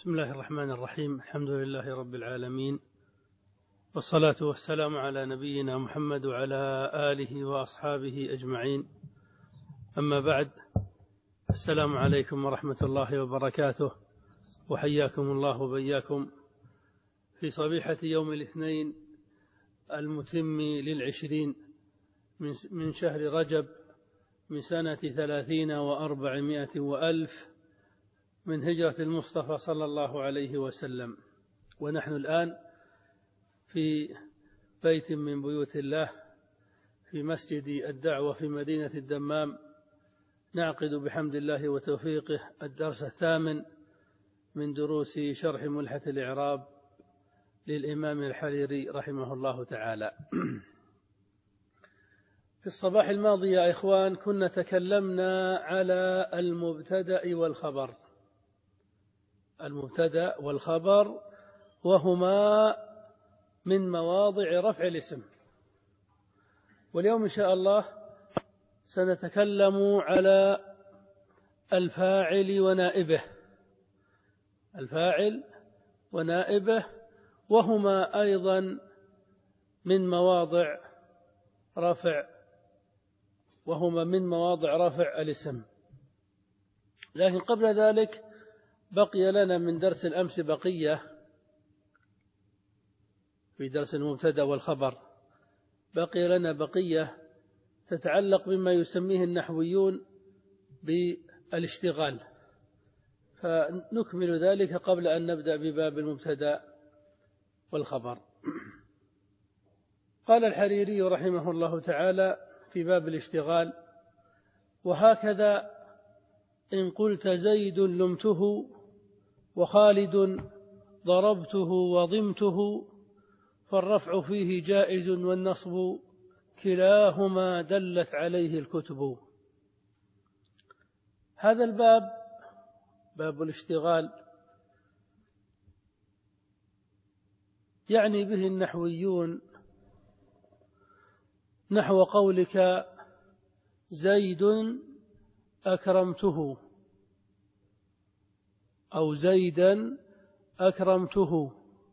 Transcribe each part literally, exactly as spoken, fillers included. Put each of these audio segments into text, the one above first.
بسم الله الرحمن الرحيم. الحمد لله رب العالمين، والصلاة والسلام على نبينا محمد وعلى آله وأصحابه أجمعين. أما بعد، السلام عليكم ورحمة الله وبركاته، وحياكم الله وبياكم في صبيحة يوم الاثنين المتم للعشرين من شهر رجب من سنة ثلاثين وأربعمائة وألف من هجرة المصطفى صلى الله عليه وسلم، ونحن الآن في بيت من بيوت الله في مسجد الدعوة في مدينة الدمام، نعقد بحمد الله وتوفيقه الدرس الثامن من دروس شرح ملحة الإعراب للإمام الحريري رحمه الله تعالى. في الصباح الماضي يا إخوان كنا تكلمنا على المبتدأ والخبر، المبتدأ والخبر وهما من مواضع رفع الاسم، واليوم إن شاء الله سنتكلم على الفاعل ونائبه، الفاعل ونائبه وهما أيضا من مواضع رفع وهما من مواضع رفع الاسم. لكن قبل ذلك بقي لنا من درس الأمس بقية في درس المبتدأ والخبر، بقي لنا بقية تتعلق بما يسميه النحويون بالاشتغال، فنكمل ذلك قبل أن نبدأ بباب المبتدأ والخبر. قال الحريري رحمه الله تعالى في باب الاشتغال: وهكذا إن قلت زيد لمته وخالد ضربته وضمته فالرفع فيه جائز والنصب كلاهما دلت عليه الكتب. هذا الباب باب الاشتغال يعني به النحويون نحو قولك زيد أكرمته أو زيدا أكرمته،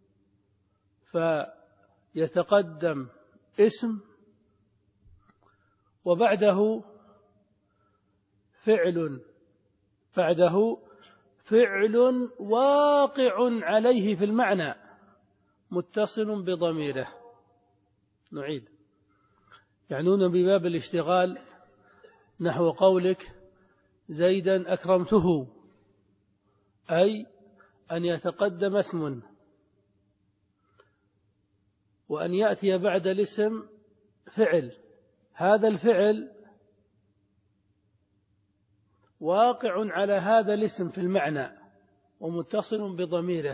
فيتقدم اسم وبعده فعل بعده فعل واقع عليه في المعنى متصل بضميره. نعيد: يعنون بباب الاشتغال نحو قولك زيدا أكرمته، أي أن يتقدم اسم وأن يأتي بعد الاسم فعل، هذا الفعل واقع على هذا الاسم في المعنى ومتصل بضميره.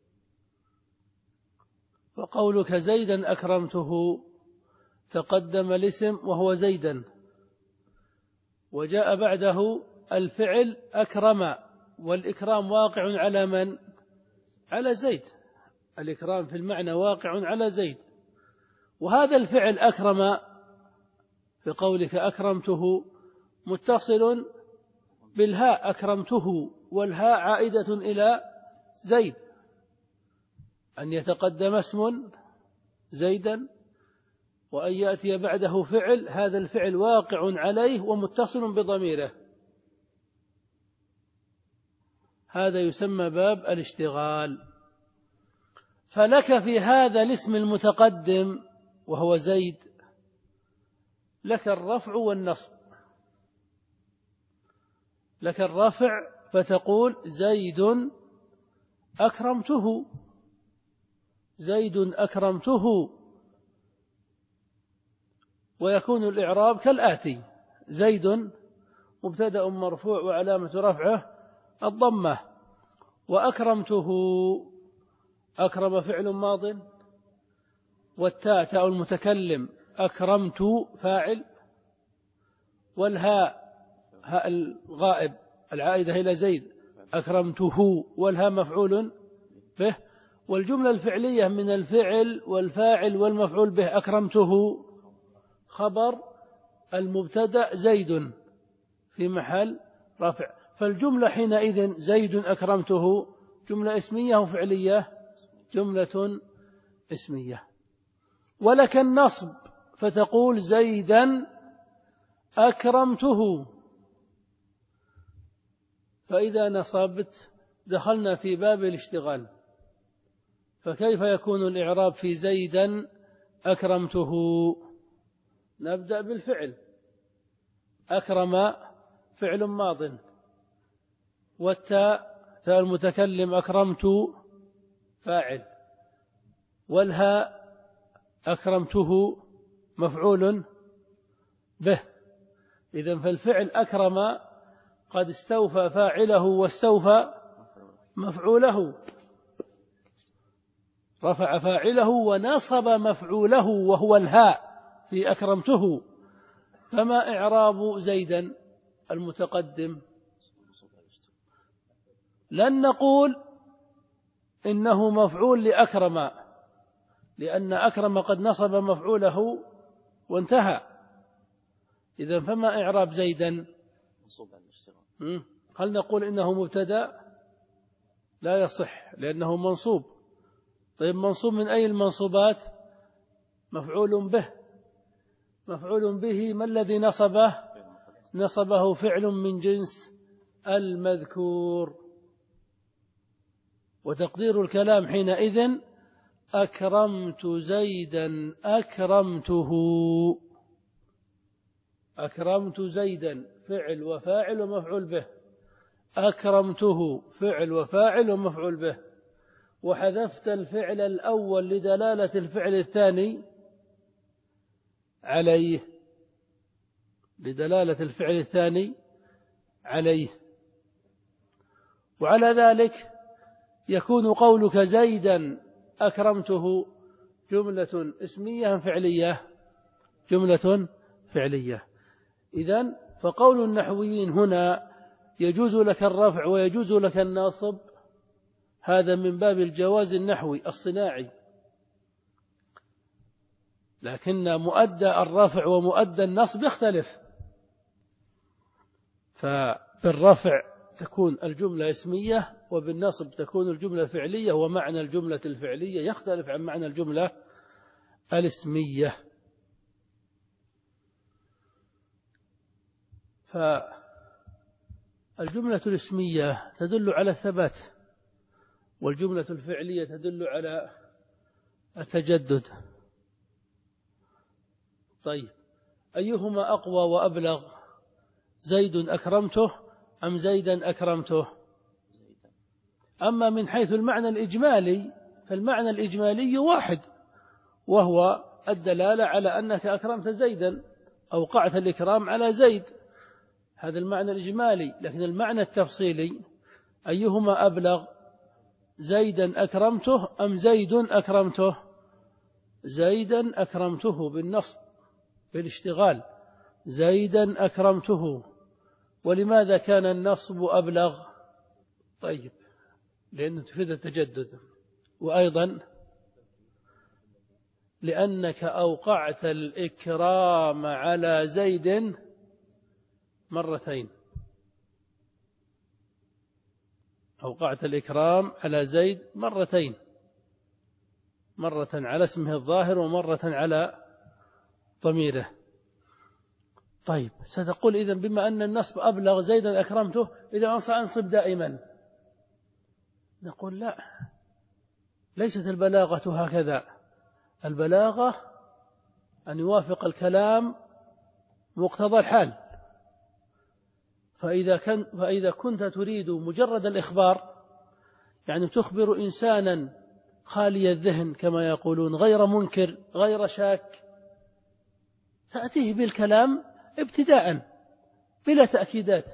فقولك زيدا أكرمته تقدم الاسم وهو زيدا، وجاء بعده الفعل أكرم، والإكرام واقع على من؟ على زيد، الإكرام في المعنى واقع على زيد، وهذا الفعل أكرم في قولك أكرمته متصل بالهاء أكرمته، والهاء عائدة إلى زيد، أن يتقدم اسم زيدا وأن يأتي بعده فعل، هذا الفعل واقع عليه ومتصل بضميره، هذا يسمى باب الاشتغال. فلك في هذا الاسم المتقدم وهو زيد لك الرفع والنصب، لك الرفع فتقول زيد أكرمته، زيد أكرمته، ويكون الإعراب كالآتي: زيد مبتدأ مرفوع وعلامة رفعه الضمة، وأكرمته أكرم فعل ماض، والتاء تاء المتكلم، أكرمت فاعل، والهاء هاء الغائب العائدة إلى زيد أكرمته، والهاء مفعول به، والجملة الفعلية من الفعل والفاعل والمفعول به أكرمته خبر المبتدأ زيد في محل رفع، فالجملة حينئذ زيد أكرمته جملة اسمية وفعلية؟ جملة اسمية. ولك النصب فتقول زيدا أكرمته. فإذا نصبت دخلنا في باب الاشتغال، فكيف يكون الإعراب في زيدا أكرمته؟ نبدأ بالفعل. أكرم فعل ماض، والتاء تاء المتكلم أكرمت فاعل، والهاء أكرمته مفعول به. إذن فالفعل أكرم قد استوفى فاعله واستوفى مفعوله، رفع فاعله ونصب مفعوله وهو الهاء في أكرمته. فما إعراب زيدا المتقدم؟ لن نقول إنه مفعول لأكرم، لأن أكرم قد نصب مفعوله وانتهى. إذن فما إعراب زيدا؟ هل نقول إنه مبتدأ؟ لا يصح لأنه منصوب. طيب منصوب من أي المنصوبات؟ مفعول به. مفعول به ما الذي نصبه؟ نصبه فعل من جنس المذكور. وتقدير الكلام حينئذ أكرمت زيدا أكرمته. أكرمت زيدا فعل وفاعل ومفعول به، أكرمته فعل وفاعل ومفعول به. وحذفت الفعل الأول لدلالة الفعل الثاني عليه، لدلالة الفعل الثاني عليه. وعلى ذلك يكون قولك زيدا أكرمته جملة اسمية فعلية؟ جملة فعلية. إذن فقول النحويين هنا يجوز لك الرفع ويجوز لك الناصب، هذا من باب الجواز النحوي الصناعي، لكن مؤدى الرفع ومؤدى النصب يختلف. فبالرفع تكون الجملة اسمية، وبالنصب تكون الجملة فعلية، ومعنى الجملة الفعلية يختلف عن معنى الجملة الاسمية. فالجملة الاسمية تدل على الثبات، والجملة الفعلية تدل على التجدد. طيب أيهما أقوى وأبلغ، زيد أكرمته أم زيدا أكرمته؟ أما من حيث المعنى الإجمالي فالمعنى الإجمالي واحد، وهو الدلالة على أنك أكرمت زيدا، أوقعت الإكرام على زيد، هذا المعنى الإجمالي. لكن المعنى التفصيلي أيهما أبلغ، زيدا أكرمته أم زيد أكرمته؟ زيدا أكرمته بالنصب بالاشتغال، زيدا أكرمته. ولماذا كان النصب أبلغ؟ طيب لأنه تفيد التجدد، وأيضا لأنك أوقعت الإكرام على زيد مرتين، أوقعت الإكرام على زيد مرتين، مرة على اسمه الظاهر ومرة على ضميره. طيب ستقول إذن بما أن النصب أبلغ زيدا أكرمته إذا أنصب دائما. نقول لا، ليست البلاغة هكذا. البلاغة أن يوافق الكلام مقتضى الحال. فإذا, كان فإذا كنت تريد مجرد الإخبار، يعني تخبر إنسانا خالي الذهن كما يقولون، غير منكر غير شاك، تأتيه بالكلام ابتداء بلا تأكيدات،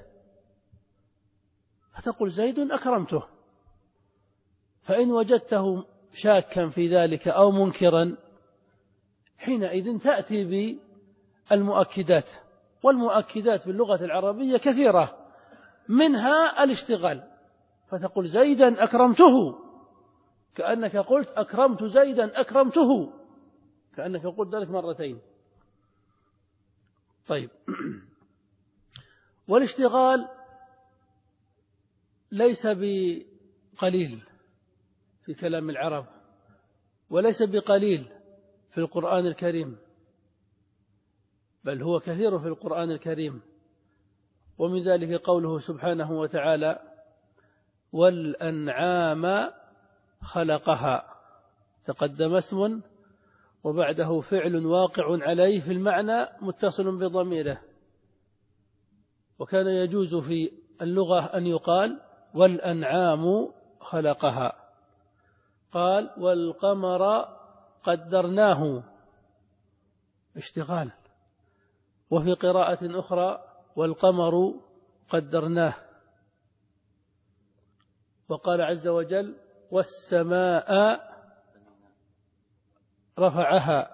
فتقول زيد أكرمته. فإن وجدته شاكا في ذلك أو منكرا حينئذ تأتي بالمؤكدات، والمؤكدات في اللغة العربية كثيرة، منها الاشتغال، فتقول زيدا أكرمته كأنك قلت أكرمت زيدا أكرمته، كأنك قلت ذلك مرتين. طيب والاشتغال ليس قليل في كلام العرب، وليس بقليل في القرآن الكريم، بل هو كثير في القرآن الكريم. ومن ذلك قوله سبحانه وتعالى: والأنعام خلقها، تقدم اسم وبعده فعل واقع عليه في المعنى متصل بضميره. وكان يجوز في اللغة أن يقال والأنعام خلقها. قال: والقمر قدرناه، اشتغال. وفي قراءة أخرى: والقمر قدرناه. وقال عز وجل: والسماء رفعها.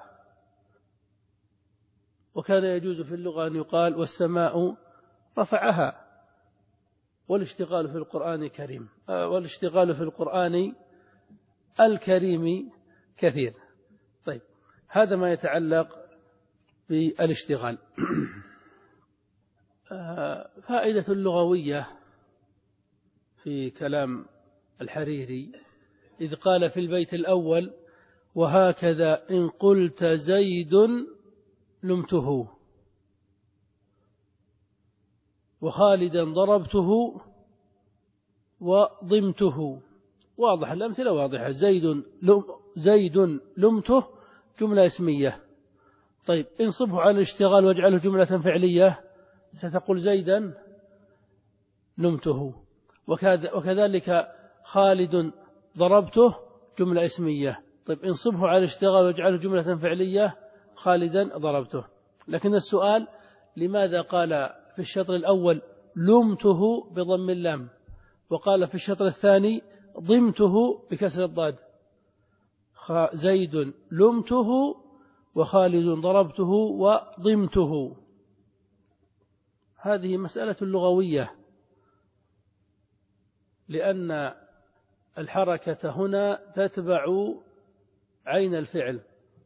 وكان يجوز في اللغة أن يقال: والسماء رفعها. والاشتغال في القرآن الكريم والاشتغال في القرآن الكريم كثير. طيب، هذا ما يتعلق بالاشتغال. فائدة اللغوية في كلام الحريري، إذ قال في البيت الأول: وهكذا إن قلت زيد لمته، وخالدا ضربته وضمته. واضح، الأمثلة واضحة. زيد لم زيد لمته جملة اسمية. طيب، انصبه على الاشتغال واجعله جملة فعلية، ستقول زيدا لمته. وكذلك خالد ضربته جملة اسمية. طيب، انصبه على الاشتغال واجعله جملة فعلية، خالدا ضربته. لكن السؤال: لماذا قال في الشطر الأول لمته بضم اللام، وقال في الشطر الثاني ضمته بكسر الضاد؟ زيد لمته وخالد ضربته وضمته. هذه مسألة لغوية، لأن الحركة هنا تتبع عين الفعل،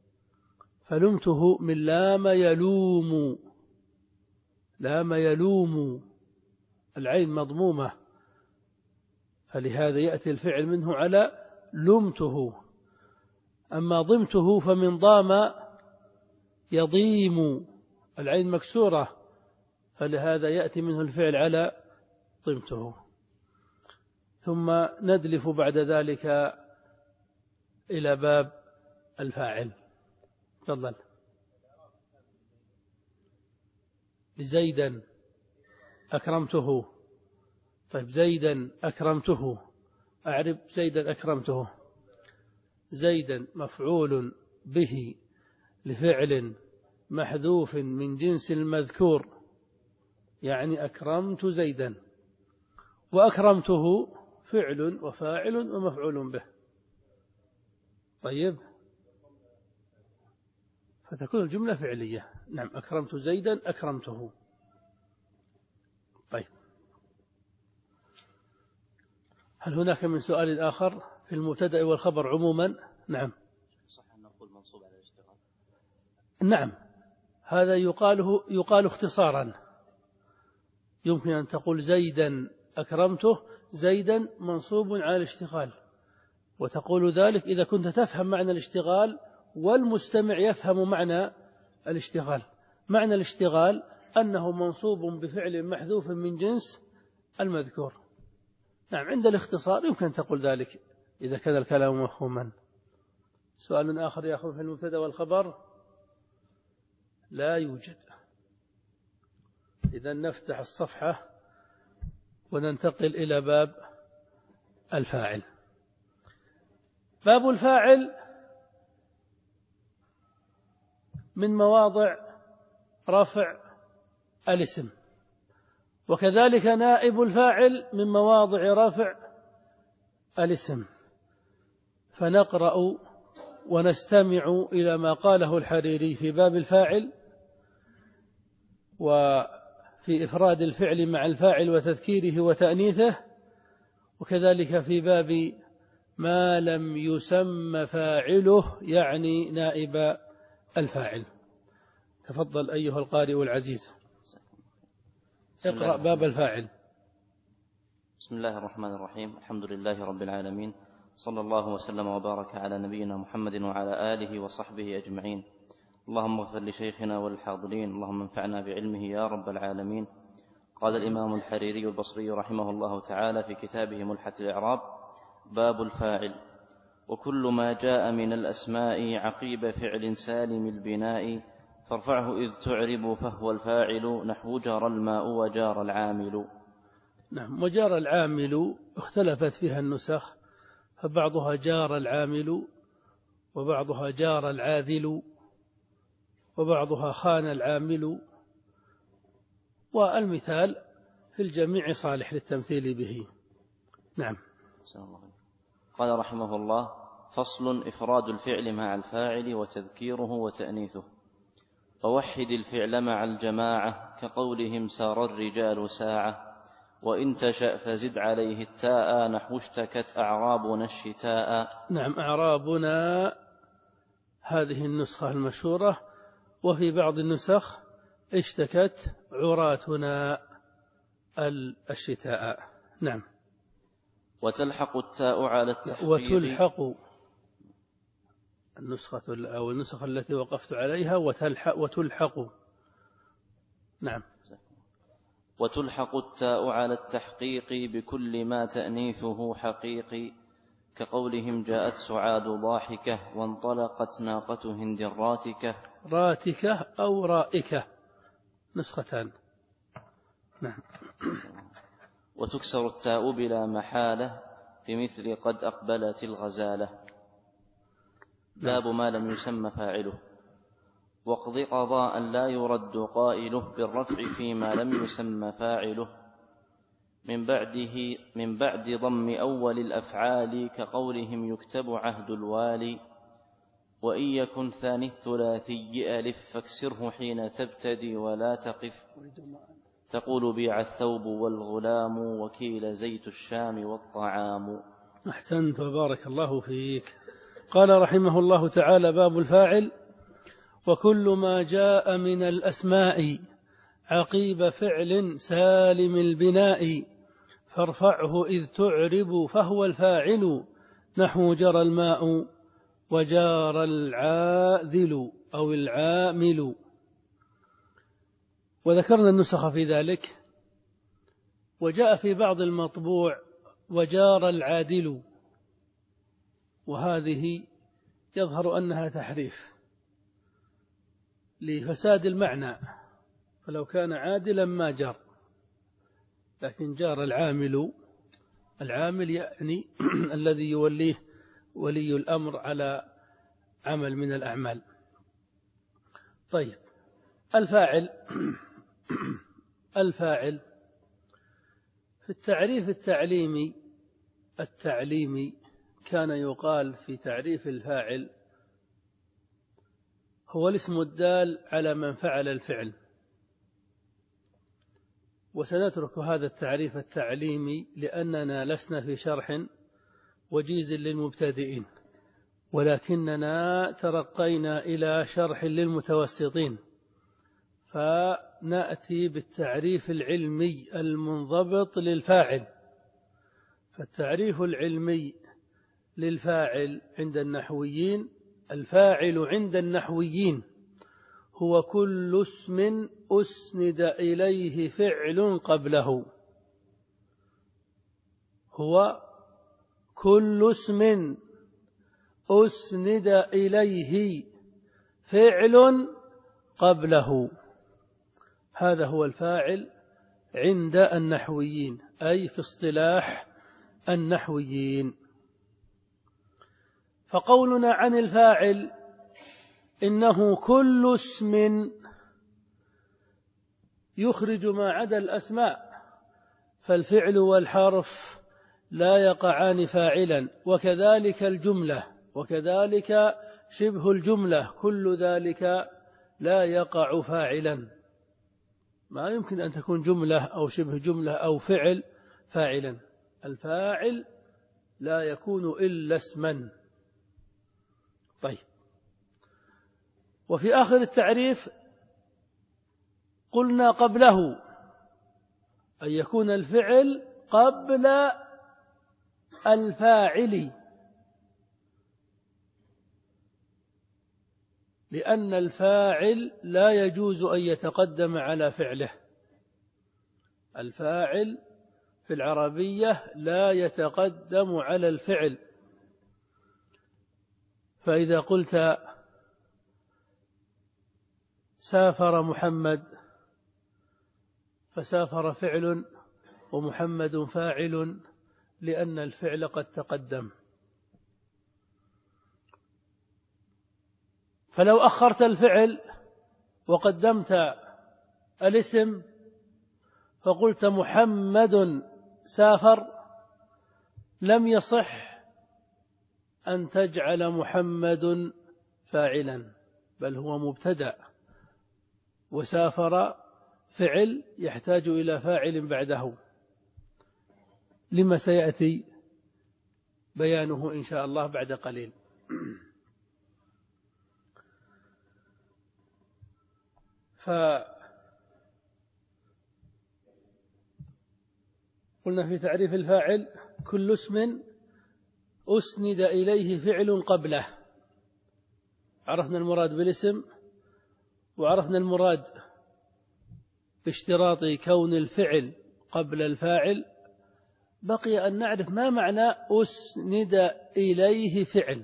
فلمته من لام يلوم، لام يلوم، العين مضمومة، فلهذا يأتي الفعل منه على لمته. أما ضمته فمن ضام يضيم، العين مكسورة، فلهذا يأتي منه الفعل على ضمته. ثم ندلف بعد ذلك إلى باب الفاعل. تفضل. زيدا أكرمته. طيب، زيدا أكرمته، أعرب زيدا أكرمته. زيدا مفعول به لفعل محذوف من جنس المذكور، يعني أكرمت زيدا، وأكرمته فعل وفاعل ومفعول به. طيب، فتكون الجملة فعلية. نعم، أكرمت زيدا أكرمته. طيب، هل هناك من سؤال آخر في المبتدأ والخبر عموما؟ نعم. صح أن نقول منصوب على الاشتغال؟ نعم، هذا يقاله يقال اختصارا. يمكن أن تقول زيدا أكرمته، زيدا منصوب على الاشتغال، وتقول ذلك إذا كنت تفهم معنى الاشتغال والمستمع يفهم معنى الاشتغال. معنى الاشتغال أنه منصوب بفعل محذوف من جنس المذكور. نعم، عند الاختصار يمكن تقول ذلك إذا كان الكلام مفهوما. سؤال آخر يأخذ في المبتدأ والخبر؟ لا يوجد. إذا نفتح الصفحة وننتقل إلى باب الفاعل. باب الفاعل من مواضع رفع الاسم، وكذلك نائب الفاعل من مواضع رفع الاسم. فنقرأ ونستمع إلى ما قاله الحريري في باب الفاعل، وفي إفراد الفعل مع الفاعل وتذكيره وتأنيثه، وكذلك في باب ما لم يسم فاعله، يعني نائب الفاعل. تفضل أيها القارئ العزيز، اقرأ باب الفاعل. بسم الله الرحمن الرحيم. الحمد لله رب العالمين، صلى الله وسلم وبارك على نبينا محمد وعلى آله وصحبه أجمعين. اللهم اغفر لشيخنا والحاضرين، اللهم انفعنا بعلمه يا رب العالمين. قال الإمام الحريري البصري رحمه الله تعالى في كتابه ملحة الإعراب: باب الفاعل: وكل ما جاء من الأسماء عقيب فعل سالم البناء، فارفعه إذ تعرب فهو الفاعل، نحو جار الماء وجار العامل. نعم. وجار العامل اختلفت فيها النسخ، فبعضها جار العامل، وبعضها جار العاذل، وبعضها خان العامل، والمثال في الجميع صالح للتمثيل به. نعم. قال رحمه الله: فصل: إفراد الفعل مع الفاعل وتذكيره وتأنيثه. فوحد الفعل مع الجماعة، كقولهم سار الرجال ساعة، وإن تشأ فزد عليه التاء، نحو اشتكت أعرابنا الشتاء. نعم. أعرابنا هذه النسخة المشهورة، وفي بعض النسخ اشتكت عراتنا الشتاء. نعم. وتلحق التاء على التحقيق. وتلحق النسخة أو النسخة التي وقفت عليها وتلحق وتلحق. نعم. وتلحق التاء على التحقيق بكل ما تأنيثه حقيقي، كقولهم جاءت سعاد ضاحكة، وانطلقت ناقة هند راتكة. راتكة أو رائكة، نسختان. نعم. وتكسر التاء بلا محالة، في مثل قد أقبلت الغزالة. باب ما لم يسمى فاعله. واقض قضاء لا يرد قائله، بالرفع فيما لم يسمى فاعله، من بعده من بعد ضم أول الأفعال، كقولهم يكتب عهد الوالي. وإن يكن ثاني الثلاثي ألف، فاكسره حين تبتدي ولا تقف، تقول بيع الثوب والغلام، وكيل زيت الشام والطعام. أحسنت وبارك الله فيك. قال رحمه الله تعالى: باب الفاعل: وكل ما جاء من الأسماء عقيب فعل سالم البناء، فارفعه إذ تعرب فهو الفاعل، نحو جرى الماء وجار العاذل أو العامل. وذكرنا النسخ في ذلك. وجاء في بعض المطبوع وجار العادل، وهذه يظهر أنها تحريف لفساد المعنى، فلو كان عادلا ما جار، لكن جار العامل. العامل يعني الذي يوليه ولي الأمر على عمل من الأعمال. طيب، الفاعل الفاعل في التعريف التعليمي التعليمي كان يقال في تعريف الفاعل: هو الاسم الدال على من فعل الفعل. وسنترك هذا التعريف التعليمي لأننا لسنا في شرح وجيز للمبتدئين، ولكننا ترقينا إلى شرح للمتوسطين، فنأتي بالتعريف العلمي المنضبط للفاعل. فالتعريف العلمي للفاعل عند النحويين: الفاعل عند النحويين هو كل اسم أسند إليه فعل قبله. هو كل اسم أسند إليه فعل قبله، هذا هو الفاعل عند النحويين، أي في اصطلاح النحويين. فقولنا عن الفاعل إنه كل اسم يخرج ما عدا الأسماء، فالفعل والحرف لا يقعان فاعلا، وكذلك الجملة، وكذلك شبه الجملة، كل ذلك لا يقع فاعلا. ما يمكن أن تكون جملة أو شبه جملة أو فعل فاعلا. الفاعل لا يكون إلا اسما. طيب، وفي آخر التعريف قلنا قبله أن يكون الفعل قبل الفاعل، لأن الفاعل لا يجوز أن يتقدم على فعله. الفاعل في العربية لا يتقدم على الفعل. فإذا قلت سافر محمد، فسافر فعل ومحمد فاعل، لأن الفعل قد تقدم. فلو أخرت الفعل وقدمت الاسم فقلت محمد سافر، لم يصح أن تجعل محمد فاعلا، بل هو مبتدأ، وسافر فعل يحتاج إلى فاعل بعده، لما سيأتي بيانه إن شاء الله بعد قليل. فقلنا في تعريف الفاعل: كل اسم أسند إليه فعل قبله. عرفنا المراد بالاسم، وعرفنا المراد باشتراط كون الفعل قبل الفاعل. بقي أن نعرف ما معنى أسند إليه فعل.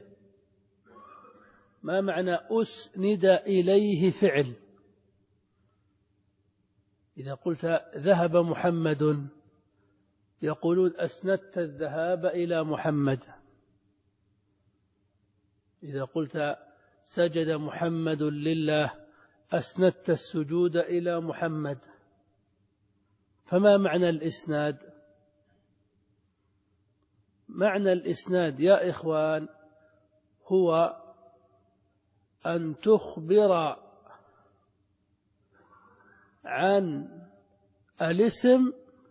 ما معنى أسند إليه فعل؟ إذا قلت ذهب محمد، يقولون أسندت الذهاب إلى محمد. إذا قلت سجد محمد لله، أسندت السجود إلى محمد. فما معنى الإسناد؟ معنى الإسناد يا إخوان هو أن تخبر عن الاسم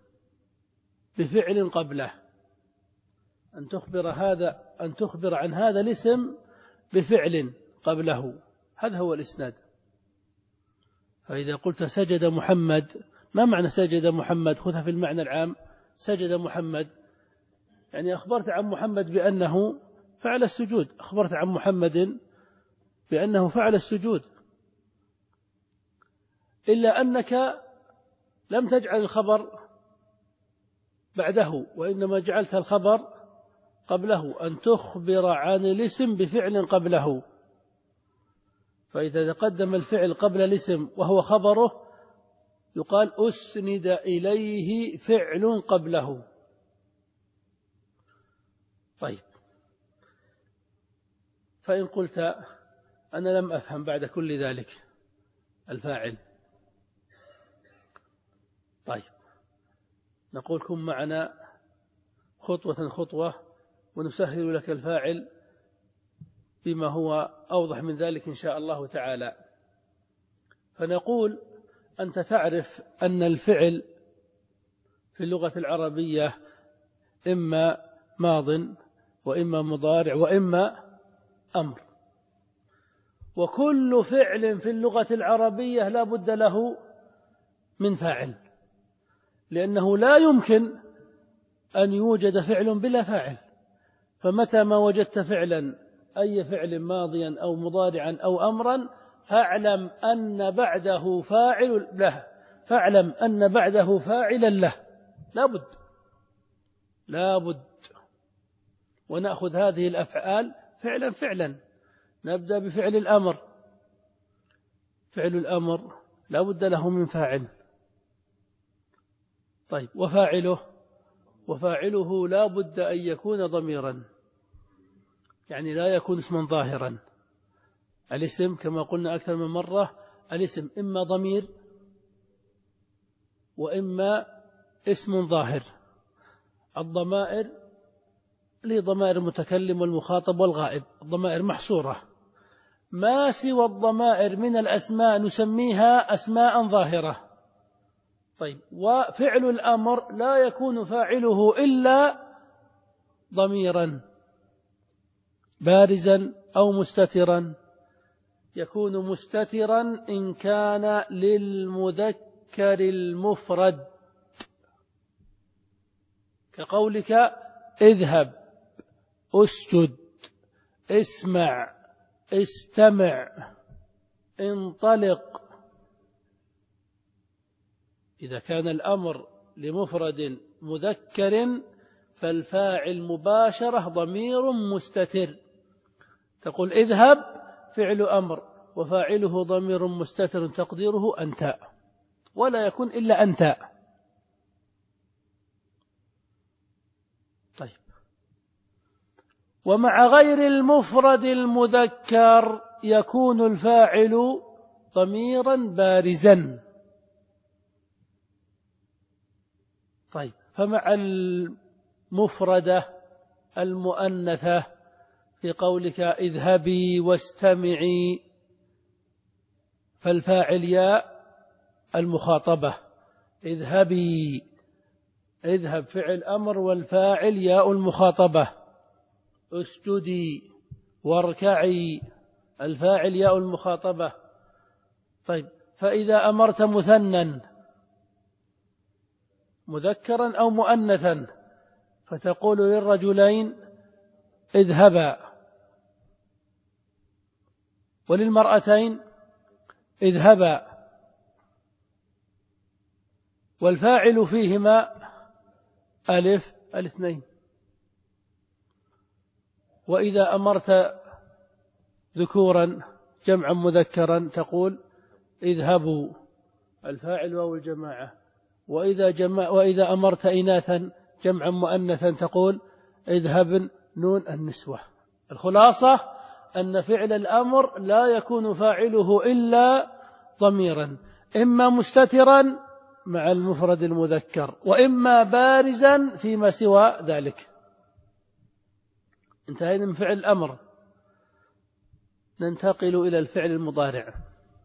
بفعل قبله، أن تخبر هذا أن تخبر عن هذا الاسم بفعل قبله، هذا هو الإسناد. فإذا قلت سجد محمد، ما معنى سجد محمد؟ خذها في المعنى العام. سجد محمد يعني أخبرت عن محمد بأنه فعل السجود، أخبرت عن محمد بأنه فعل السجود، إلا أنك لم تجعل الخبر بعده، وإنما جعلت الخبر قبله، أن تخبر عن الاسم بفعل قبله. فإذا تقدم الفعل قبل الاسم وهو خبره يقال أسند إليه فعل قبله. طيب، فإن قلت أنا لم أفهم بعد كل ذلك الفاعل، طيب نقول كن معنا خطوة خطوة ونسهل لك الفاعل بما هو أوضح من ذلك إن شاء الله تعالى. فنقول أنت تعرف أن الفعل في اللغة العربية إما ماض وإما مضارع وإما أمر، وكل فعل في اللغة العربية لا بد له من فاعل، لأنه لا يمكن أن يوجد فعل بلا فاعل. فمتى ما وجدت فعلا، أي فعل ماضيا أو مضارعا أو أمرا، فاعلم أن بعده فاعل له، فاعلم أن بعده فاعلا له، لا بد لا بد. ونأخذ هذه الأفعال فعلا فعلا. نبدأ بفعل الأمر. فعل الأمر لا بد له من فاعل. طيب، وفاعله وفاعله لا بد أن يكون ضميرا، يعني لا يكون اسما ظاهرا. الاسم كما قلنا أكثر من مرة، الاسم إما ضمير وإما اسم ظاهر. الضمائر لي ضمائر المتكلم والمخاطب والغائب، الضمائر محصورة. ما سوى الضمائر من الأسماء نسميها أسماء ظاهرة. طيب، وفعل الأمر لا يكون فاعله إلا ضميرا بارزا أو مستترا. يكون مستترا إن كان للمذكر المفرد، كقولك اذهب، اسجد، اسمع، استمع، انطلق. إذا كان الأمر لمفرد مذكر فالفاعل مباشرة ضمير مستتر. تقول اذهب فعل أمر وفاعله ضمير مستتر تقديره أنت، ولا يكون إلا أنت. طيب، ومع غير المفرد المذكر يكون الفاعل ضميرا بارزا. طيب، فمع المفردة المؤنثة في قولك اذهبي واستمعي فالفاعل ياء المخاطبة، اذهبي، اذهب فعل أمر والفاعل ياء المخاطبة، اسجدي واركعي الفاعل ياء المخاطبة. طيب، فإذا أمرت مثنى مذكرا أو مؤنثا فتقول للرجلين اذهبا، وللمرأتين اذهبا، والفاعل فيهما ألف الاثنين. وإذا أمرت ذكورا جمعا مذكرا تقول اذهبوا الفاعل واو الجماعة. وإذا, جمع وإذا أمرت إناثا جمعا مؤنثا تقول اذهبن نون النسوة. الخلاصة أن فعل الأمر لا يكون فاعله إلا ضميرا، إما مستترا مع المفرد المذكر وإما بارزا فيما سوى ذلك. انتهينا من فعل الأمر، ننتقل إلى الفعل المضارع.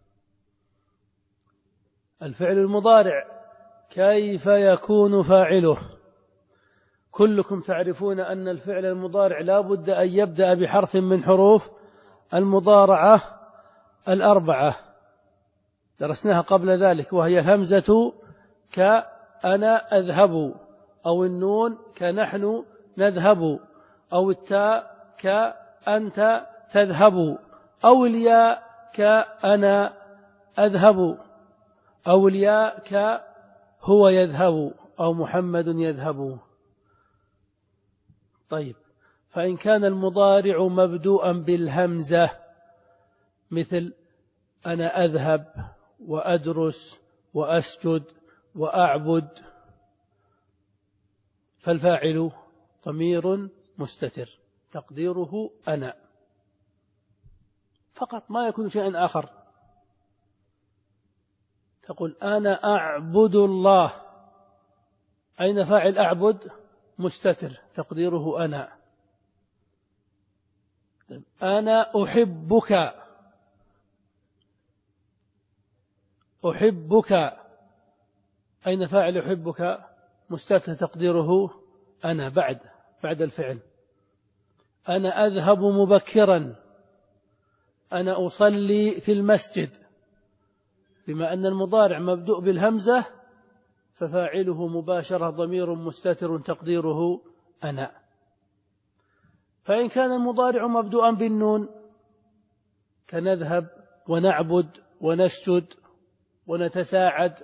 الفعل المضارع كيف يكون فاعله؟ كلكم تعرفون أن الفعل المضارع لا بد أن يبدأ بحرف من حروف المضارعة الأربعة، درسناها قبل ذلك، وهي الهمزة كأنا أذهب، أو النون كنحن نذهب، أو التاء كأنت تذهب، أو الياء كأنا أذهب، أو الياء كهو يذهب، أو محمد يذهب. طيب، فإن كان المضارع مبدوءا بالهمزة مثل أنا أذهب وأدرس وأسجد وأعبد فالفاعل ضمير مستتر تقديره أنا فقط، ما يكون شيء آخر. تقول أنا أعبد الله، أين فاعل أعبد؟ مستتر تقديره أنا. أنا أحبك، أحبك، أين فاعل أحبك؟ مستتر تقديره أنا بعد بعد الفعل. أنا أذهب مبكرا، أنا أصلي في المسجد. بما أن المضارع مبدوء بالهمزة ففاعله مباشرة ضمير مستتر تقديره أنا. فإن كان المضارع مبدوءا بالنون كنذهب ونعبد ونسجد ونتساعد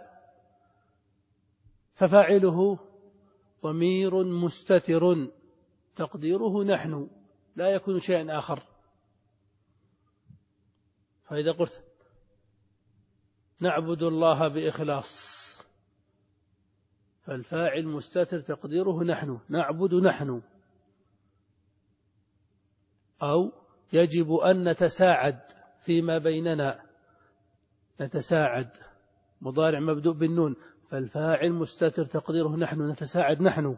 ففاعله ضمير مستتر تقديره نحن، لا يكون شيء آخر. فإذا قلت نعبد الله بإخلاص فالفاعل مستتر تقديره نحن، نعبد نحن. أو يجب أن نتساعد فيما بيننا، نتساعد مضارع مبدوء بالنون فالفاعل مستتر تقديره نحن، نتساعد نحن.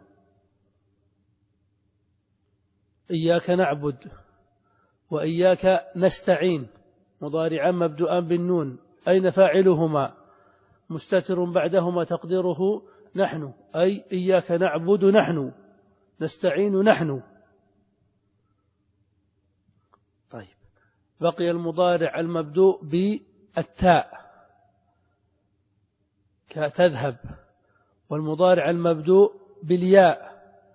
إياك نعبد وإياك نستعين مضارعا مبدوءا بالنون، أين فاعلهما؟ مستتر بعدهما تقديره نحن، أي إياك نعبد نحن، نستعين نحن. طيب، بقي المضارع المبدوء بالتاء كتذهب، والمضارع المبدوء بالياء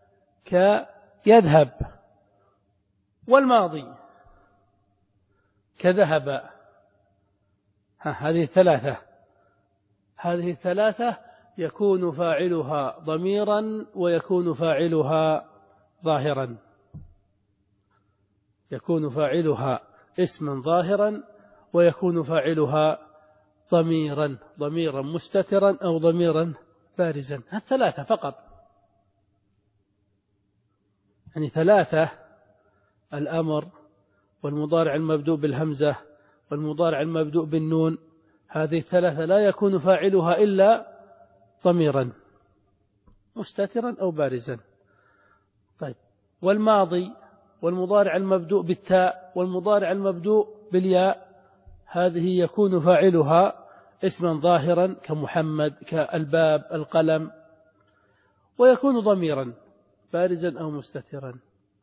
كيذهب، والماضي كذهب. هذه الثلاثة هذه الثلاثة يكون فاعلها ضميرا ويكون فاعلها ظاهرا، يكون فاعلها اسما ظاهرا ويكون فاعلها ضميرا ضميرا مستترا أو ضميرا بارزا. الثلاثة فقط، يعني ثلاثة: الأمر، والمضارع المبدوء بالهمزة، والمضارع المبدوء بالنون. هذه الثلاثة لا يكون فاعلها إلا ضميرا مستترا أو بارزا. طيب، والماضي والمضارع المبدوء بالتاء والمضارع المبدوء بالياء، هذه يكون فاعلها اسما ظاهرا كمحمد، كالباب، القلم، ويكون ضميرا بارزا أو مستترا.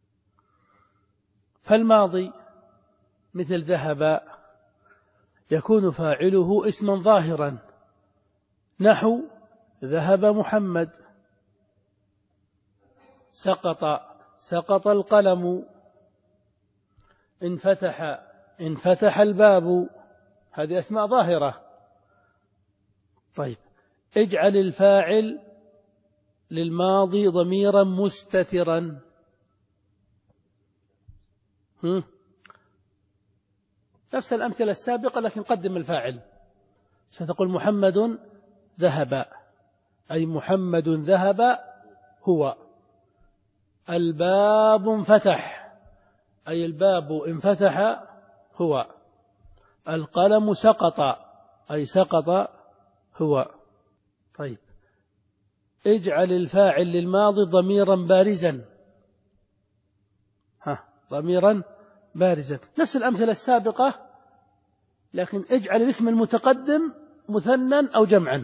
فالماضي مثل ذهب يكون فاعله اسما ظاهرا، نحو ذهب محمد. سقط سقط القلم. انفتح انفتح الباب. هذه أسماء ظاهرة. طيب، اجعل الفاعل للماضي ضميرا مستترا. هم؟ نفس الأمثلة السابقة لكن قدم الفاعل. ستقول محمد ذهب، أي محمد ذهب هو. الباب انفتح، أي الباب انفتح هو. القلم سقط، أي سقط هو. طيب، اجعل الفاعل للماضي ضميرا بارزا. ها ضميرا بارزا، نفس الأمثلة السابقة، لكن اجعل الاسم المتقدم مثنى أو جمعا.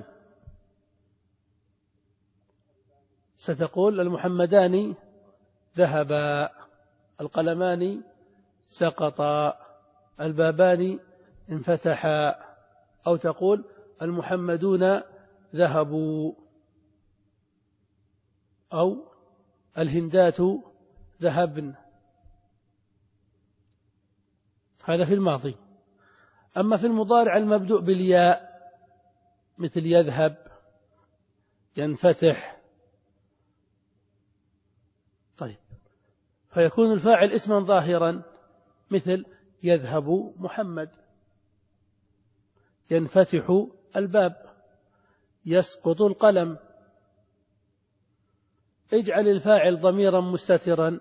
ستقول المحمدان ذهبا، القلمان سقطا، البابان انفتحا، أو تقول المحمدون ذهبوا، أو الهندات ذهبن. هذا في الماضي. أما في المضارع المبدوء بالياء مثل يذهب، ينفتح. طيب، فيكون الفاعل اسما ظاهرا مثل يذهب محمد. ينفتح الباب، يسقط القلم. اجعل الفاعل ضميرا مستترا.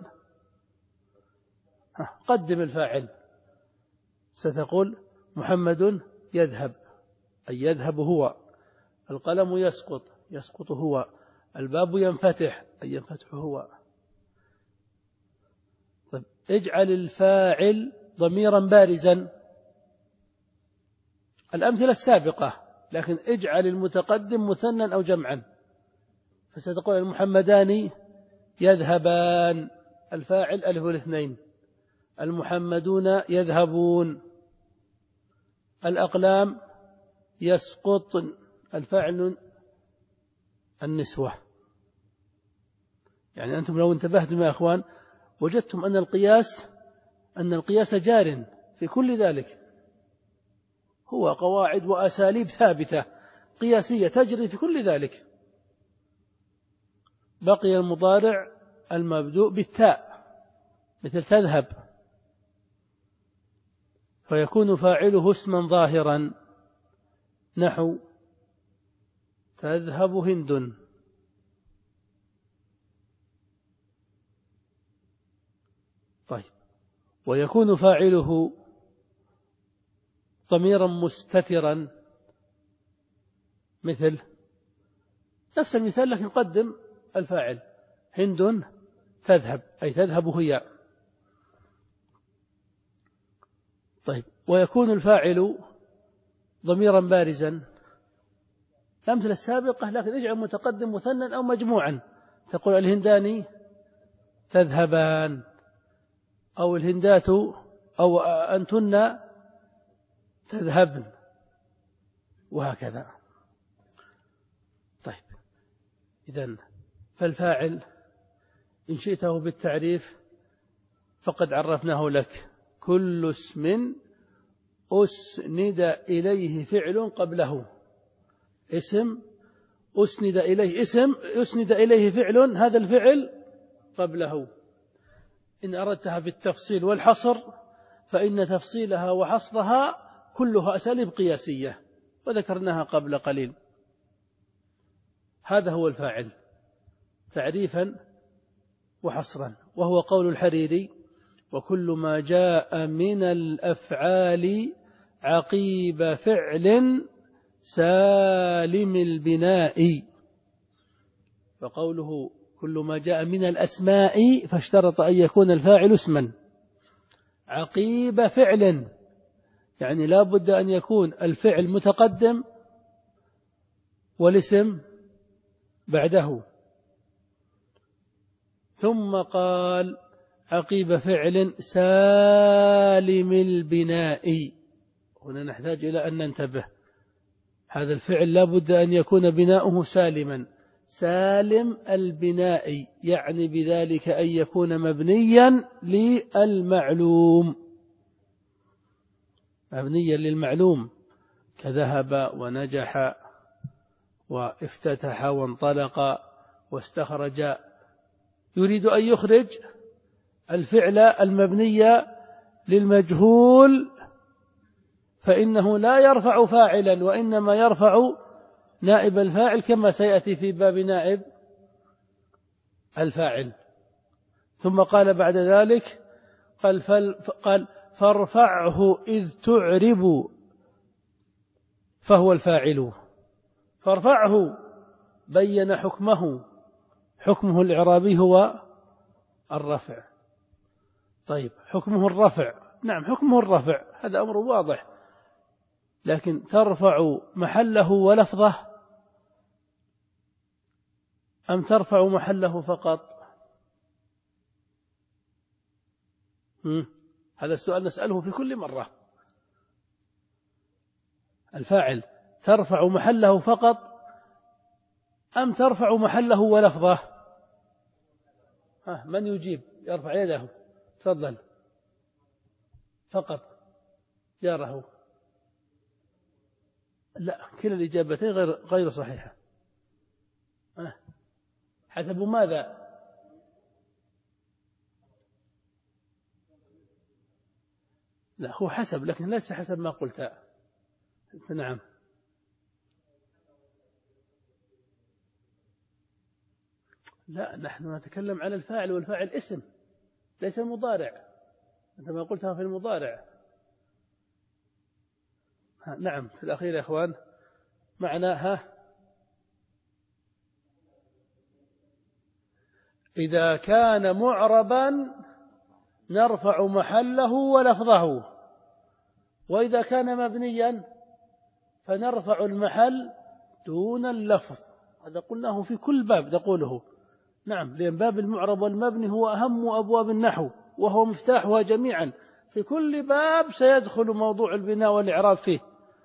قدم الفاعل. ستقول محمد يذهب، أي يذهب هو. القلم يسقط، يسقط هو. الباب ينفتح، أي ينفتح هو. طيب، اجعل الفاعل ضميرا بارزا. الأمثلة السابقة، لكن اجعل المتقدم مثنى أو جمعا. فستقول المحمدان يذهبان، الفاعل ألف الاثنين. المحمدون يذهبون. الأقلام يسقط، الفاعل النسوة. يعني أنتم لو انتبهتم يا أخوان وجدتم أن القياس أن القياس جار في كل ذلك. هو قواعد وأساليب ثابتة قياسية تجري في كل ذلك. بقي المضارع المبدوء بالتاء مثل تذهب، فيكون فاعله اسما ظاهرا، نحو تذهب هند. طيب، ويكون فاعله ضميرا مستترا مثل نفس المثال لكن قدم الفاعل. هند تذهب، أي تذهب هي. طيب، ويكون الفاعل ضميرا بارزا. الأمثلة السابقة، لكن اجعل متقدم مثنى أو مجموعا. تقول الهندان تذهبان، أو الهندات، أو أنتن تذهبن، وهكذا. طيب، إذن فالفاعل إن شئته بالتعريف فقد عرفناه لك: كل اسم أسند إليه فعل قبله. اسم أسند إليه اسم أسند إليه فعل، هذا الفعل قبله. إن أردتها بالتفصيل والحصر فإن تفصيلها وحصرها كلها أساليب قياسية وذكرناها قبل قليل. هذا هو الفاعل تعريفا وحصرا، وهو قول الحريري: وكل ما جاء من الأفعال عقيب فعل سالم البناء. فقوله كل ما جاء من الأسماء فاشترط أن يكون الفاعل اسما عقيب فعل، يعني لا بد أن يكون الفعل متقدم والاسم بعده. ثم قال عقيب فعل سالم البناء. هنا نحتاج إلى أن ننتبه، هذا الفعل لا بد أن يكون بناؤه سالما، سالم البناء، يعني بذلك أن يكون مبنيا للمعلوم، مبنيا للمعلوم كذهب ونجح وافتتح وانطلق واستخرج. يريد أن يخرج الفعل المبني للمجهول فإنه لا يرفع فاعلا وإنما يرفع نائب الفاعل، كما سيأتي في باب نائب الفاعل. ثم قال بعد ذلك قال, قال فارفعه إذ تعرب فهو الفاعل. فارفعه بين حكمه، حكمه الإعرابي هو الرفع. طيب حكمه الرفع، نعم حكمه الرفع، هذا أمر واضح، لكن ترفع محله ولفظه أم ترفع محله فقط؟ هذا السؤال نسأله في كل مرة. الفاعل ترفع محله فقط أم ترفع محله ولفظه؟ ها من يجيب؟ يرفع يده، تفضل. فقط ياره. لا، كلا الإجابتين غير غير صحيحة. ها حسب ماذا؟ لا هو حسب، لكن ليس حسب ما قلت. نعم لا، نحن نتكلم على الفاعل، والفاعل اسم ليس مضارع، أنت ما قلتها في المضارع. نعم في الأخير يا أخوان معناها إذا كان معربا نرفع محله ولفظه، وإذا كان مبنيا فنرفع المحل دون اللفظ. هذا قلناه في كل باب نقوله. نعم، لأن باب المعرب والمبني هو أهم أبواب النحو وهو مفتاحها جميعا، في كل باب سيدخل موضوع البناء والإعراب فيه،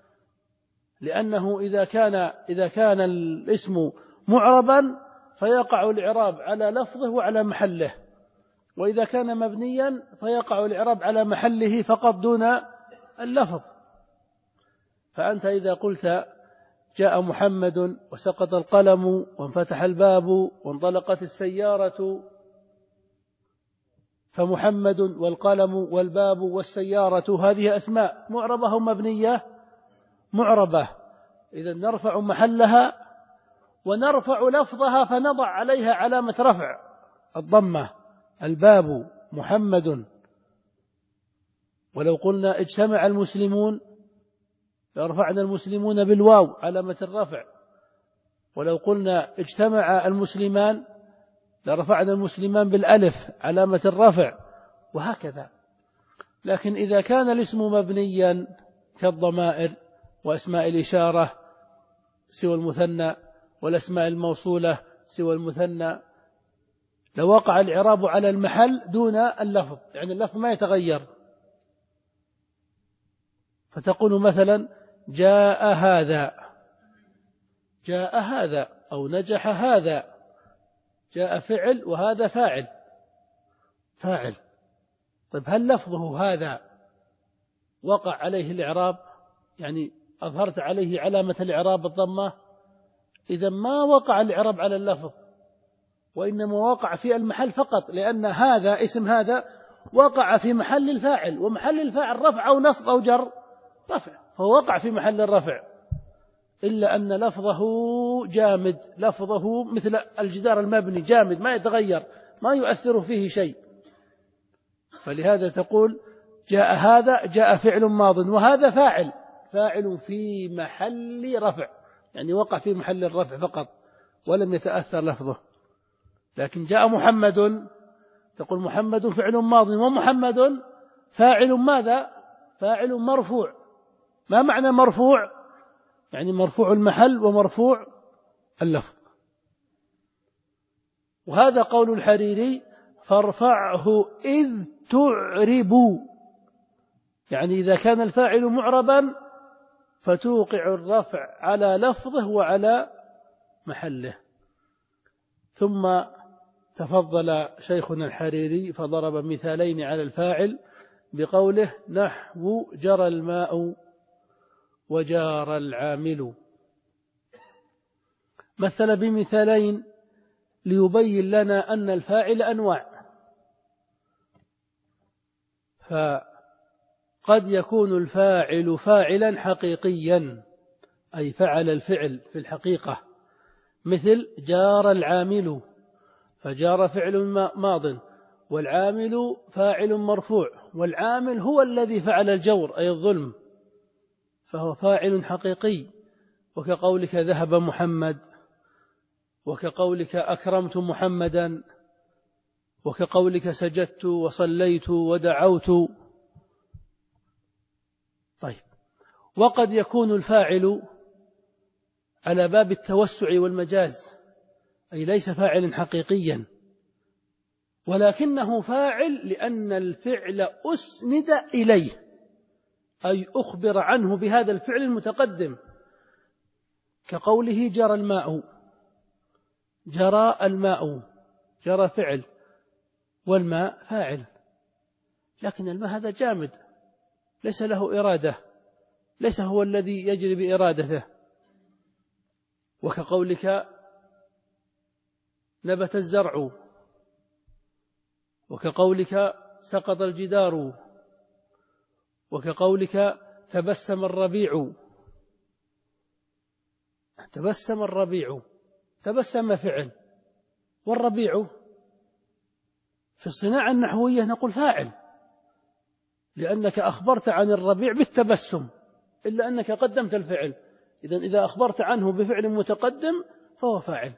لأنه إذا كان إذا كان الاسم معربا فيقع الإعراب على لفظه وعلى محله، وإذا كان مبنيا فيقع الإعراب على محله فقط دون اللفظ. فأنت إذا قلت جاء محمد وسقط القلم وانفتح الباب وانطلقت السيارة، فمحمد والقلم والباب والسيارة هذه أسماء معربة أو مبنية؟ معربة، إذن نرفع محلها ونرفع لفظها فنضع عليها علامة رفع الضمة. الباب محمد. ولو قلنا اجتمع المسلمون لرفعنا المسلمون بالواو علامة الرفع، ولو قلنا اجتمع المسلمان لرفعنا المسلمان بالألف علامة الرفع، وهكذا. لكن إذا كان الاسم مبنيا كالضمائر وأسماء الإشارة سوى المثنى والأسماء الموصولة سوى المثنى لوقع الإعراب على المحل دون اللفظ، يعني اللفظ ما يتغير. فتقول مثلا جاء هذا، جاء هذا، أو نجح هذا، جاء فعل وهذا فاعل فاعل طيب هل لفظه هذا وقع عليه الإعراب؟ يعني أظهرت عليه علامة الإعراب الضمة؟ إذا ما وقع الإعراب على اللفظ، وإنما وقع في المحل فقط، لأن هذا اسم هذا وقع في محل الفاعل، ومحل الفاعل رفع أو نصب أو جر رفع، فهو وقع في محل الرفع، إلا أن لفظه جامد، لفظه مثل الجدار المبني جامد ما يتغير ما يؤثر فيه شيء. فلهذا تقول جاء هذا جاء فعل ماض وهذا فاعل فاعل في محل رفع، يعني وقع في محل الرفع فقط ولم يتأثر لفظه. لكن جاء محمد تقول محمد فعل ماض ومحمد فاعل ماذا؟ فاعل مرفوع. ما معنى مرفوع؟ يعني مرفوع المحل ومرفوع اللفظ. وهذا قول الحريري فارفعه إذ تعرب، يعني إذا كان الفاعل معربا فتوقع الرفع على لفظه وعلى محله. ثم تفضل شيخنا الحريري فضرب مثالين على الفاعل بقوله نحو جرى الماء وجار العامل. مثل بمثالين ليبين لنا أن الفاعل أنواع، فقد يكون الفاعل فاعلا حقيقيا أي فعل الفعل في الحقيقة، مثل جار العامل، فجار فعل ماض والعامل فاعل مرفوع، والعامل هو الذي فعل الجور أي الظلم، فهو فاعل حقيقي. وكقولك ذهب محمد، وكقولك أكرمت محمدا، وكقولك سجدت وصليت ودعوت. طيب، وقد يكون الفاعل على باب التوسع والمجاز، أي ليس فاعلا حقيقيا ولكنه فاعل لأن الفعل أسند إليه، أي أخبر عنه بهذا الفعل المتقدم، كقوله جرى الماء، جرى الماء، جرى فعل والماء فاعل، لكن الماء هذا جامد ليس له إرادة، ليس هو الذي يجري بإرادته. وكقولك نبت الزرع، وكقولك سقط الجدار، وكقولك تبسم الربيع. تبسم الربيع، تبسم فعل، والربيع في الصناعة النحوية نقول فاعل، لأنك أخبرت عن الربيع بالتبسم، إلا أنك قدمت الفعل. إذن إذا أخبرت عنه بفعل متقدم فهو فاعل،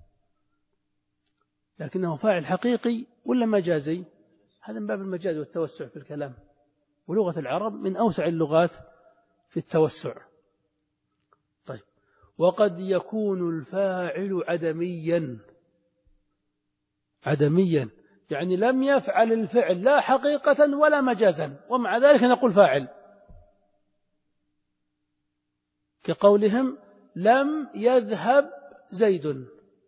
لكنه فاعل حقيقي ولا مجازي؟ هذا من باب المجاز والتوسع في الكلام، ولغة العرب من أوسع اللغات في التوسع. طيب، وقد يكون الفاعل عدميا، عدميا يعني لم يفعل الفعل لا حقيقة ولا مجازا، ومع ذلك نقول فاعل، كقولهم لم يذهب زيد،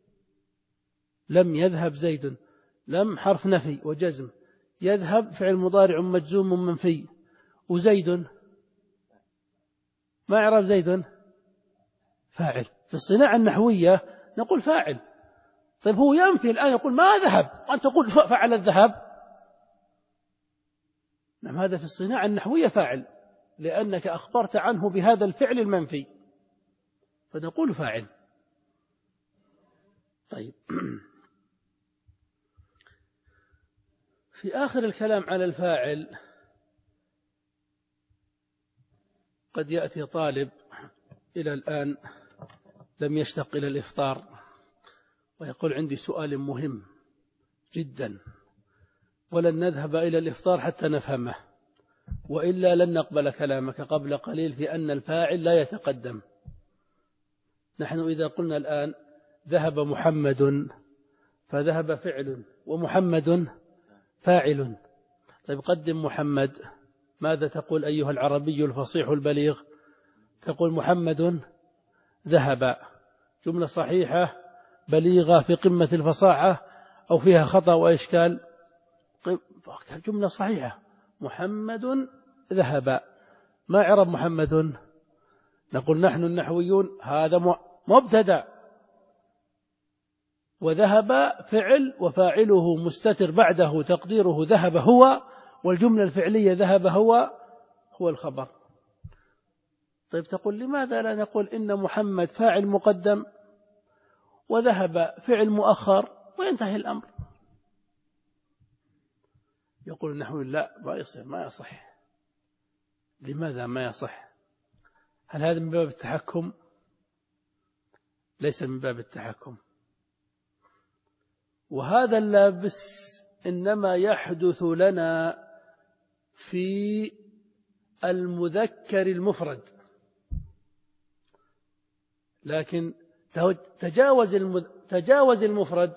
لم يذهب زيد، لم حرف نفي وجزم، يذهب فعل مضارع مجزوم منفي، وزيد ما إعراب زيد؟ فاعل. في الصناعة النحوية نقول فاعل. طيب هو ينفي الآن يقول ما ذهب، وأنت تقول فعل الذهاب. نعم، هذا في الصناعة النحوية فاعل، لأنك أخبرت عنه بهذا الفعل المنفي، فنقول فاعل. طيب، في آخر الكلام على الفاعل قد يأتي طالب إلى الآن لم يشتق إلى الإفطار ويقول عندي سؤال مهم جدا ولن نذهب إلى الإفطار حتى نفهمه، وإلا لن نقبل كلامك قبل قليل في أن الفاعل لا يتقدم. نحن إذا قلنا الآن ذهب محمد فذهب فعل ومحمد فاعل، طيب قدم محمد، ماذا تقول أيها العربي الفصيح البليغ؟ تقول محمد ذهب، جملة صحيحة بليغة في قمة الفصاحة أو فيها خطأ وإشكال؟ جملة صحيحة. محمد ذهب. ما إعراب محمد؟ نقول نحن النحويون هذا مبتدأ، وذهب فعل وفاعله مستتر بعده تقديره ذهب هو، والجملة الفعلية ذهب هو هو الخبر. طيب تقول لماذا لا نقول إن محمد فاعل مقدم وذهب فعل مؤخر وينتهي الأمر؟ يقول النحوي لا، ما يصح ما يصح. لماذا ما يصح؟ هل هذا من باب التحكم؟ ليس من باب التحكم. وهذا اللبس إنما يحدث لنا في المذكر المفرد، لكن تجاوز تجاوز المفرد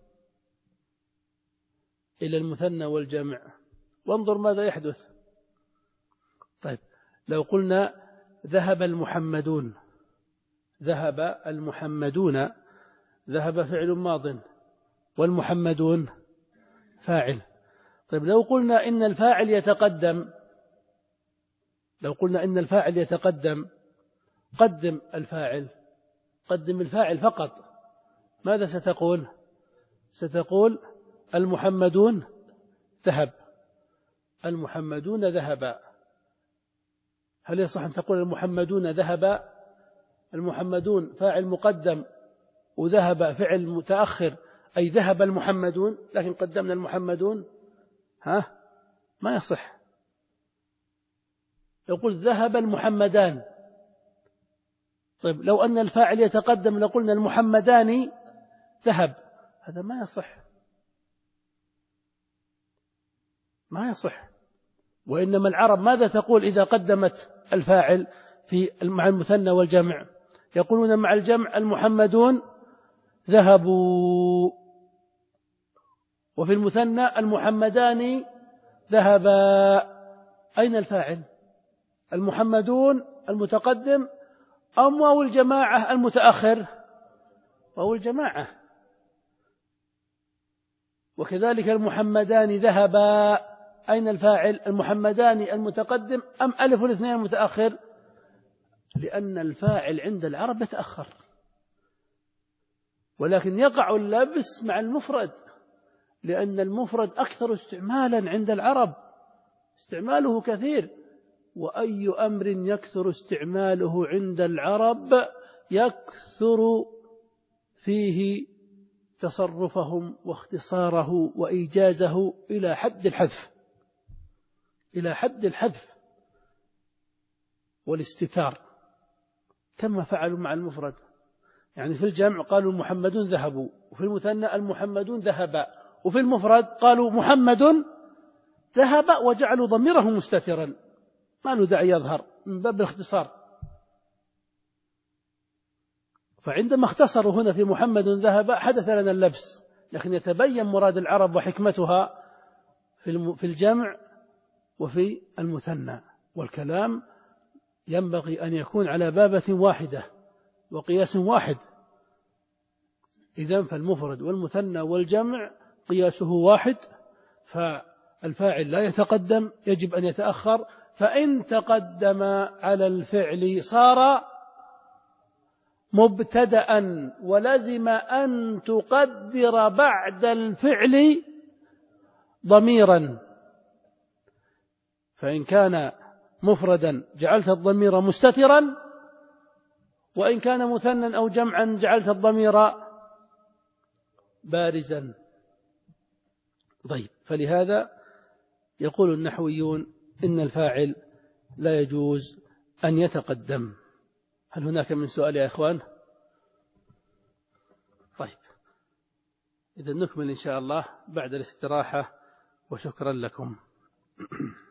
إلى المثنى والجمع وانظر ماذا يحدث. طيب لو قلنا ذهب المحمدون، ذهب المحمدون، ذهب فعل ماض والمحمدون فاعل. طيب لو قلنا إن الفاعل يتقدم، لو قلنا إن الفاعل يتقدم، قدم الفاعل، قدم الفاعل فقط، ماذا ستقول؟ ستقول المحمدون ذهب، المحمدون ذهب. هل يصح أن تقول المحمدون ذهب؟ المحمدون فاعل مقدم وذهب فعل متأخر، أي ذهب المحمدون، لكن قدمنا المحمدون، ها ما يصح. يقول ذهب المحمدان. طيب لو أن الفاعل يتقدم لقلنا المحمدان ذهب، هذا ما يصح، ما يصح. وإنما العرب ماذا تقول إذا قدمت الفاعل في مع المثنى والجمع؟ يقولون مع الجمع المحمدون ذهبوا، وفي المثنى المحمدان ذهبا. أين الفاعل؟ المحمدون المتقدم أم واو الجماعة المتأخر؟ واو الجماعة. وكذلك المحمدان ذهبا، أين الفاعل؟ المحمدان المتقدم أم ألف الاثنين المتأخر؟ لأن الفاعل عند العرب يتأخر، ولكن يقع اللبس مع المفرد، لأن المفرد أكثر استعمالا عند العرب، استعماله كثير. وأي أمر يكثر استعماله عند العرب يكثر فيه تصرفهم واختصاره وإيجازه إلى حد الحذف، إلى حد الحذف والاستتار، كما فعلوا مع المفرد. يعني في الجمع قالوا المحمدون ذهبوا، وفي المثنى المحمدون ذهبا، وفي المفرد قالوا محمد ذهب وجعلوا ضميره مستترا، ما له داعي يظهر من باب الاختصار. فعندما اختصروا هنا في محمد ذهب حدث لنا اللبس، لكن يتبين مراد العرب وحكمتها في الجمع وفي المثنى. والكلام ينبغي أن يكون على بابة واحدة وقياس واحد. إذن فالمفرد والمثنى والجمع قياسه واحد، فالفاعل لا يتقدم، يجب أن يتأخر. فإن تقدم على الفعل صار مبتدأ، ولزم أن تقدر بعد الفعل ضميرا. فإن كان مفردا جعلت الضمير مستترا، وإن كان مثنى أو جمعا جعلت الضمير بارزا. طيب، فلهذا يقول النحويون إن الفاعل لا يجوز أن يتقدم. هل هناك من سؤال يا إخوان؟ طيب، إذا نكمل إن شاء الله بعد الاستراحة، وشكرا لكم.